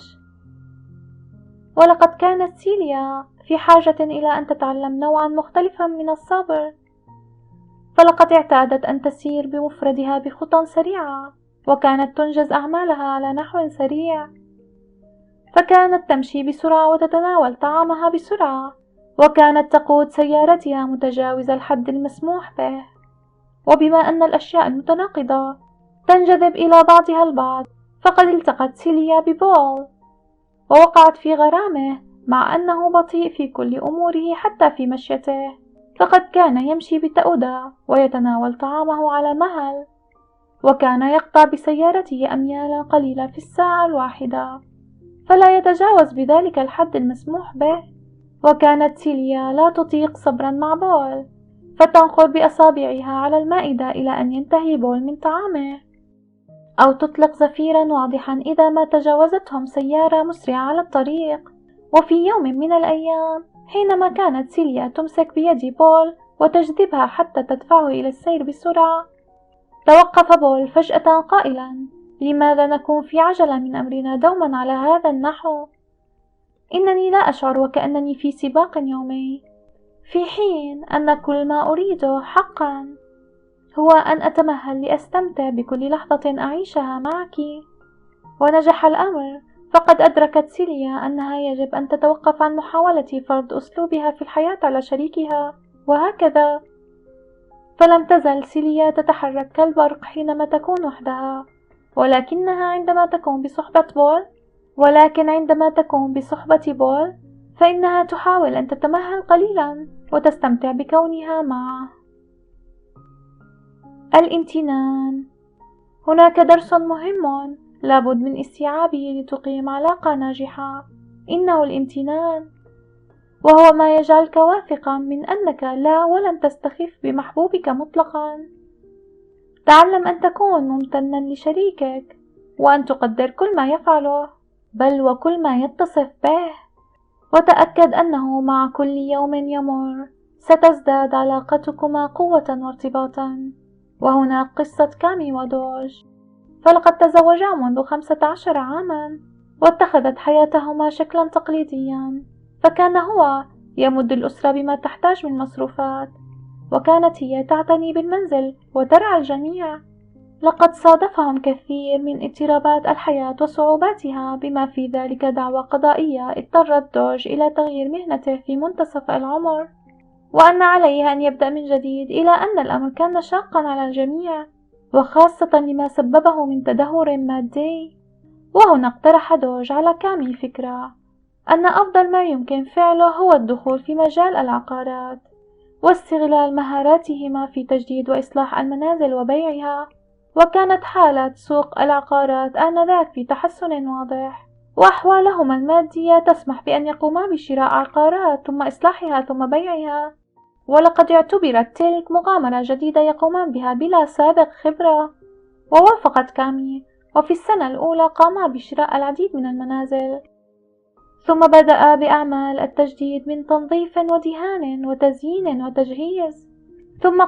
ولقد كانت سيليا في حاجة إلى أن تتعلم نوعا مختلفا من الصبر، فلقد اعتادت أن تسير بمفردها بخطى سريعة، وكانت تنجز أعمالها على نحو سريع، فكانت تمشي بسرعة وتتناول طعامها بسرعة، وكانت تقود سيارتها متجاوز الحد المسموح به. وبما أن الأشياء المتناقضة تنجذب إلى بعضها البعض، فقد التقت سيليا ببول ووقعت في غرامه، مع أنه بطيء في كل أموره حتى في مشيته، فقد كان يمشي بتأودة ويتناول طعامه على مهل، وكان يقطع بسيارته أميالا قليلة في الساعة الواحدة، فلا يتجاوز بذلك الحد المسموح به. وكانت سيليا لا تطيق صبرا مع بول، فتنقر بأصابعها على المائدة إلى أن ينتهي بول من طعامه، أو تطلق زفيرا واضحا إذا ما تجاوزتهم سيارة مسرعة على الطريق. وفي يوم من الأيام، حينما كانت سيليا تمسك بيد بول وتجذبها حتى تدفعه إلى السير بسرعة، توقف بول فجأة قائلا: لماذا نكون في عجلة من أمرنا دوما على هذا النحو؟ إنني لا أشعر وكأنني في سباق يومي، في حين أن كل ما أريده حقا هو أن أتمهل لأستمتع بكل لحظة أعيشها معك. ونجح الأمر، فقد أدركت سيليا أنها يجب أن تتوقف عن محاولة فرض أسلوبها في الحياة على شريكها، وهكذا. فلم تزل سيليا تتحرك كالبرق حينما تكون وحدها، ولكنها عندما تكون بصحبة بول فإنها تحاول أن تتمهل قليلا وتستمتع بكونها معه. الامتنان. هناك درس مهم لابد من استيعابه لتقيم علاقة ناجحة، إنه الامتنان، وهو ما يجعلك واثقا من أنك لا ولن تستخف بمحبوبك مطلقا. تعلم أن تكون ممتنا لشريكك، وأن تقدر كل ما يفعله، بل وكل ما يتصف به. وتأكد أنه مع كل يوم يمر ستزداد علاقتكما قوة وارتباطا. وهنا قصة كامي ودوج، فلقد تزوجا منذ 15 عاما، واتخذت حياتهما شكلا تقليديا، فكان هو يمد الأسرة بما تحتاج من مصروفات، وكانت هي تعتني بالمنزل وترعى الجميع. لقد صادفهم كثير من اضطرابات الحياة وصعوباتها، بما في ذلك دعوى قضائية اضطرت دوج إلى تغيير مهنته في منتصف العمر، وأن عليه أن يبدأ من جديد، إلى أن الأمر كان شاقا على الجميع، وخاصة لما سببه من تدهور مادي. وهنا اقترح دوج على كامي فكرة أن أفضل ما يمكن فعله هو الدخول في مجال العقارات، واستغلال مهاراتهما في تجديد وإصلاح المنازل وبيعها. وكانت حالة سوق العقارات آنذاك في تحسن واضح، وأحوالهما المادية تسمح بأن يقوما بشراء عقارات ثم إصلاحها ثم بيعها، ولقد اعتبرت تلك مغامرة جديدة يقومان بها بلا سابق خبرة. ووافقت كامي، وفي السنة الأولى قاما بشراء العديد من المنازل، ثم بدأ بأعمال التجديد من تنظيف ودهان وتزيين وتجهيز، ثم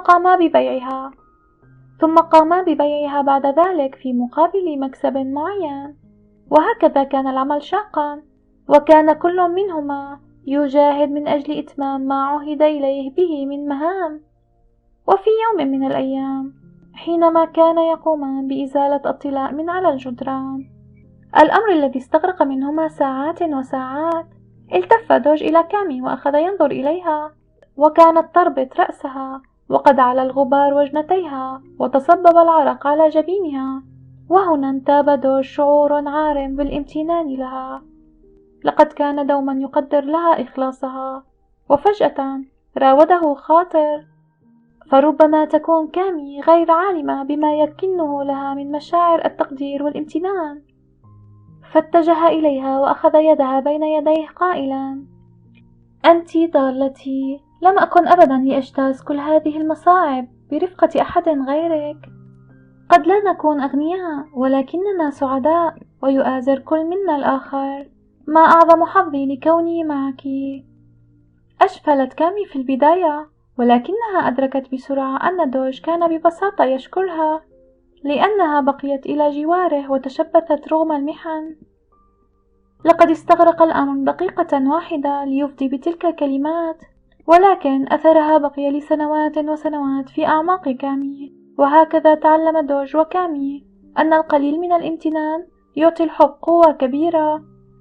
قاما ببيعها بعد ذلك في مقابل مكسب معين. وهكذا كان العمل شاقا، وكان كل منهما يجاهد من أجل إتمام ما عهد إليه به من مهام. وفي يوم من الأيام، حينما كان يقومان بإزالة الطلاء من على الجدران، الأمر الذي استغرق منهما ساعات وساعات، التف دوج إلى كامي وأخذ ينظر إليها، وكانت تربط رأسها، وقد على الغبار وجنتيها، وتصبب العرق على جبينها. وهنا انتاب دوج شعور عارم بالامتنان لها، لقد كان دوما يقدر لها إخلاصها. وفجأة راوده خاطر، فربما تكون كامي غير عالمة بما يكنه لها من مشاعر التقدير والامتنان، فاتجه إليها وأخذ يدها بين يديه قائلا: أنت ضالتي، لم أكن أبدا لأجتاز كل هذه المصاعب برفقة أحد غيرك. قد لا نكون أغنياء، ولكننا سعداء، ويؤازر كل منا الآخر. ما أعظم حظي لكوني معك. أشفلت كامي في البداية، ولكنها أدركت بسرعة أن دوج كان ببساطة يشكرها، لأنها بقيت إلى جواره وتشبثت رغم المحن. لقد استغرق الأمر دقيقة واحدة ليفضي بتلك الكلمات، ولكن أثرها بقي لسنوات وسنوات في أعماق كامي. وهكذا تعلم دوج وكامي أن القليل من الامتنان يعطي الحب قوة كبيرة.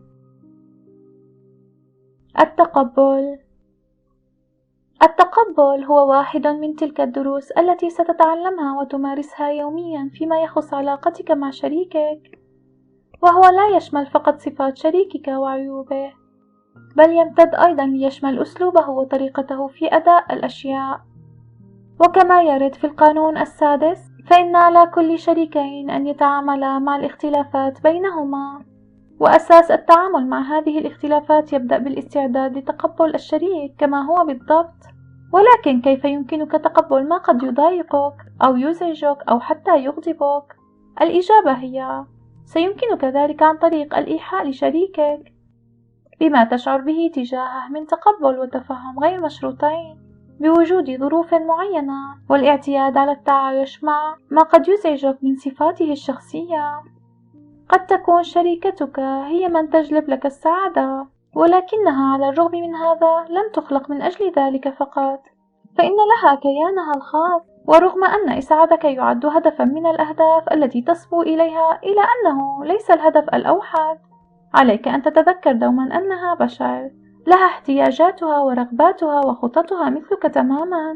التقبل هو واحد من تلك الدروس التي ستتعلمها وتمارسها يوميا فيما يخص علاقتك مع شريكك، وهو لا يشمل فقط صفات شريكك وعيوبه، بل يمتد أيضا ليشمل أسلوبه وطريقته في أداء الأشياء. وكما يرد في القانون السادس، فإن على كل شريكين أن يتعاملا مع الاختلافات بينهما، وأساس التعامل مع هذه الاختلافات يبدأ بالاستعداد لتقبل الشريك كما هو بالضبط. ولكن كيف يمكنك تقبل ما قد يضايقك أو يزعجك أو حتى يغضبك؟ الإجابة هي: سيمكنك ذلك عن طريق الإيحاء لشريكك بما تشعر به تجاهه من تقبل وتفهم غير مشروطين بوجود ظروف معينة، والاعتياد على التعايش مع ما قد يزعجك من صفاته الشخصية. قد تكون شريكتك هي من تجلب لك السعادة، ولكنها على الرغم من هذا لم تخلق من أجل ذلك فقط، فإن لها كيانها الخاص. ورغم أن إسعادك يعد هدفا من الأهداف التي تصبو إليها، إلا أنه ليس الهدف الأوحد. عليك أن تتذكر دوما أنها بشر، لها احتياجاتها ورغباتها وخططها مثلك تماما،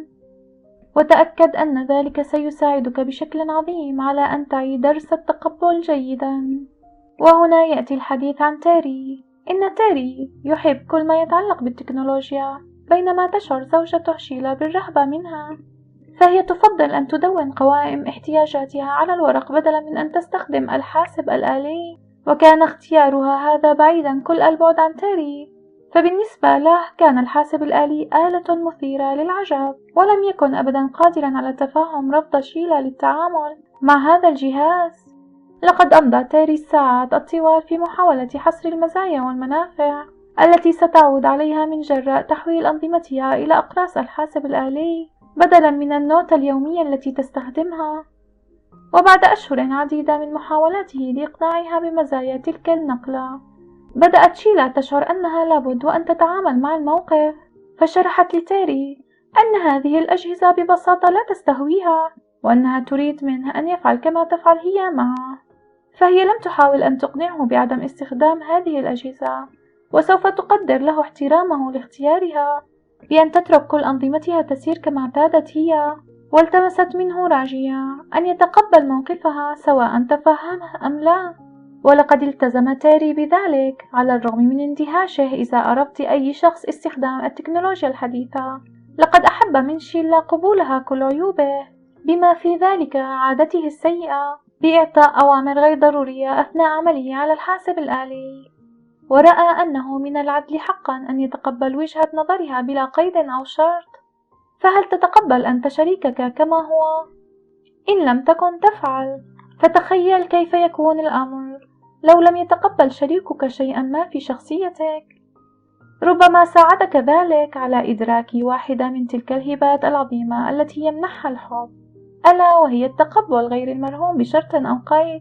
وتأكد أن ذلك سيساعدك بشكل عظيم على أن تعي درس التقبل جيدا. وهنا يأتي الحديث عن تيري. إن تيري يحب كل ما يتعلق بالتكنولوجيا، بينما تشعر زوجته شيلا بالرهبة منها، فهي تفضل أن تدون قوائم احتياجاتها على الورق بدلا من أن تستخدم الحاسب الآلي. وكان اختيارها هذا بعيدا كل البعد عن تيري، فبالنسبة له كان الحاسب الآلي آلة مثيرة للعجب، ولم يكن أبدا قادرا على تفهم رفض شيلا للتعامل مع هذا الجهاز. لقد أمضى تيري الساعات الطوال في محاولة حصر المزايا والمنافع التي ستعود عليها من جراء تحويل أنظمتها إلى أقراص الحاسب الآلي بدلا من النوتة اليومية التي تستخدمها. وبعد أشهر عديدة من محاولاته لإقناعها بمزايا تلك النقلة، بدأت شيلا تشعر أنها لابد وأن تتعامل مع الموقف، فشرحت لتيري أن هذه الأجهزة ببساطة لا تستهويها، وأنها تريد منه أن يفعل كما تفعل هي معه. فهي لم تحاول أن تقنعه بعدم استخدام هذه الأجهزة، وسوف تقدر له احترامه لاختيارها بأن تترك كل أنظمتها تسير كما اعتادت هي. والتمست منه راجية أن يتقبل موقفها سواء تفهمه أم لا، ولقد التزم تيري بذلك على الرغم من اندهاشه إذا أردت أي شخص استخدام التكنولوجيا الحديثة. لقد أحب من شيلا قبولها كل عيوبه، بما في ذلك عادته السيئة بإعطاء أوامر غير ضرورية أثناء عمله على الحاسب الآلي، ورأى أنه من العدل حقا أن يتقبل وجهة نظرها بلا قيد أو شرط. فهل تتقبل أنت شريكك كما هو؟ إن لم تكن تفعل، فتخيل كيف يكون الأمر لو لم يتقبل شريكك شيئا ما في شخصيتك. ربما ساعدك ذلك على إدراك واحدة من تلك الهبات العظيمة التي يمنحها الحب، ألا وهي التقبل غير المرهون بشرط أو قيد.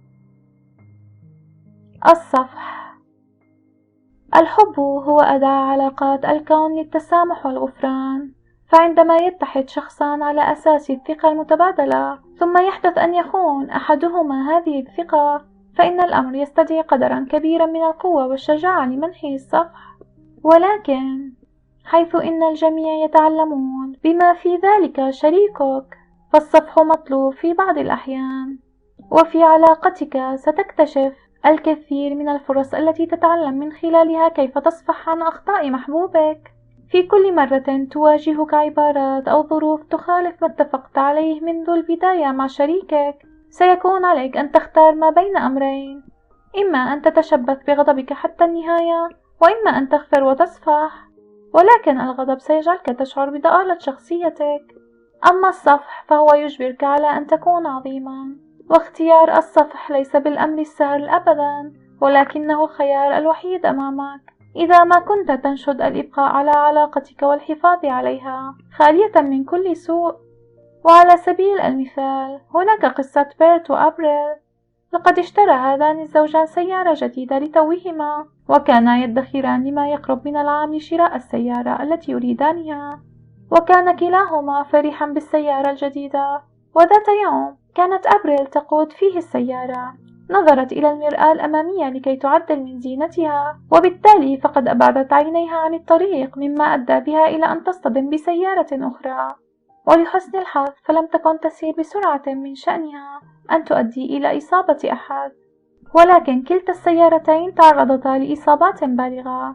الصفح. الحب هو أداة علاقات الكون للتسامح والغفران، فعندما يتحد شخصان على أساس الثقة المتبادلة ثم يحدث أن يخون أحدهما هذه الثقة، فإن الأمر يستدعي قدرا كبيرا من القوة والشجاعة لمنحه الصفح. ولكن حيث إن الجميع يتعلمون بما في ذلك شريكك، فالصفح مطلوب في بعض الأحيان. وفي علاقتك ستكتشف الكثير من الفرص التي تتعلم من خلالها كيف تصفح عن أخطاء محبوبك. في كل مرة تواجهك عبارات أو ظروف تخالف ما اتفقت عليه منذ البداية مع شريكك، سيكون عليك أن تختار ما بين أمرين: إما أن تتشبث بغضبك حتى النهاية، وإما أن تغفر وتصفح. ولكن الغضب سيجعلك تشعر بضآلة شخصيتك، أما الصفح فهو يجبرك على أن تكون عظيما. واختيار الصفح ليس بالأمر السهل أبدا، ولكنه الخيار الوحيد أمامك إذا ما كنت تنشد الإبقاء على علاقتك والحفاظ عليها خالية من كل سوء. وعلى سبيل المثال، هناك قصة بيرت وأبريل. لقد اشترى هذان الزوجان سيارة جديدة لتوهما، وكانا يدخران لما يقرب من العام لشراء السيارة التي يريدانها، وكان كلاهما فرحا بالسيارة الجديدة. وذات يوم كانت أبريل تقود فيه السيارة، نظرت إلى المرآة الأمامية لكي تعدل من زينتها، وبالتالي فقد أبعدت عينيها عن الطريق، مما أدى بها إلى أن تصطدم بسيارة أخرى. ولحسن الحظ فلم تكن تسير بسرعة من شأنها أن تؤدي إلى إصابة أحد، ولكن كلتا السيارتين تعرضتا لإصابات بالغة.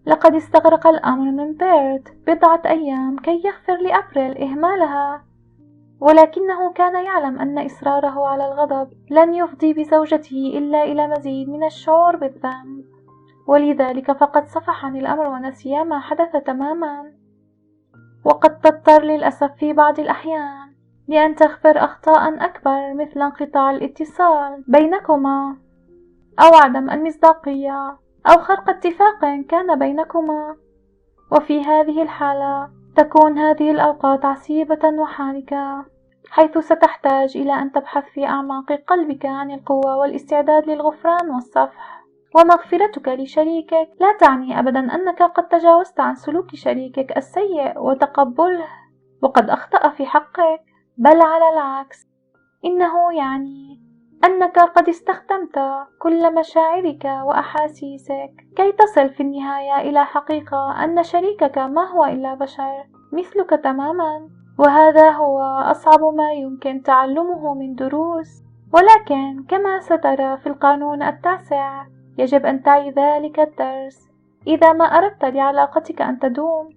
لقد استغرق الأمر من بيرت بضعة أيام كي يغفر لأبريل إهمالها، ولكنه كان يعلم أن إصراره على الغضب لن يفضي بزوجته إلا إلى مزيد من الشعور بالذنب، ولذلك فقد صفح عن الأمر ونسي ما حدث تماما. وقد تضطر للأسف في بعض الأحيان لأن تغفر أخطاء أكبر مثل انقطاع الاتصال بينكما أو عدم المصداقية أو خرق اتفاق كان بينكما، وفي هذه الحالة تكون هذه الأوقات عصيبة وحانكة، حيث ستحتاج إلى أن تبحث في أعماق قلبك عن القوة والاستعداد للغفران والصفح. ومغفرتك لشريكك لا تعني أبدا أنك قد تجاوزت عن سلوك شريكك السيء وتقبله وقد أخطأ في حقك، بل على العكس، إنه يعني أنك قد استخدمت كل مشاعرك وأحاسيسك كي تصل في النهاية إلى حقيقة أن شريكك ما هو إلا بشر مثلك تماما، وهذا هو أصعب ما يمكن تعلمه من دروس. ولكن كما سترى في القانون التاسع يجب أن تعي ذلك الدرس إذا ما أردت لعلاقتك أن تدوم.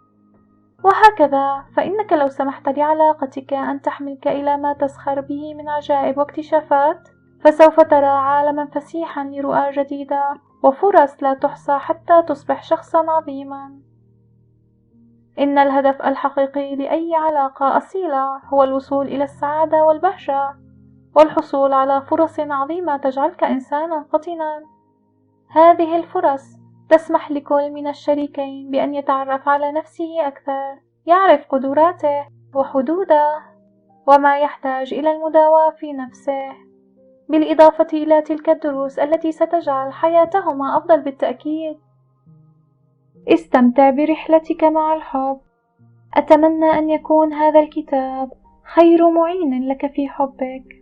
وهكذا فإنك لو سمحت لعلاقتك أن تحملك إلى ما تسخر به من عجائب واكتشافات، فسوف ترى عالما فسيحا لرؤى جديدة وفرص لا تحصى حتى تصبح شخصا عظيما. إن الهدف الحقيقي لأي علاقة أصيلة هو الوصول إلى السعادة والبهجة والحصول على فرص عظيمة تجعلك إنسانا فطنا. هذه الفرص تسمح لكل من الشريكين بأن يتعرف على نفسه أكثر، يعرف قدراته وحدوده وما يحتاج إلى المداواة في نفسه، بالإضافة إلى تلك الدروس التي ستجعل حياتهما أفضل بالتأكيد. استمتع برحلتك مع الحب. أتمنى أن يكون هذا الكتاب خير معين لك في حبك.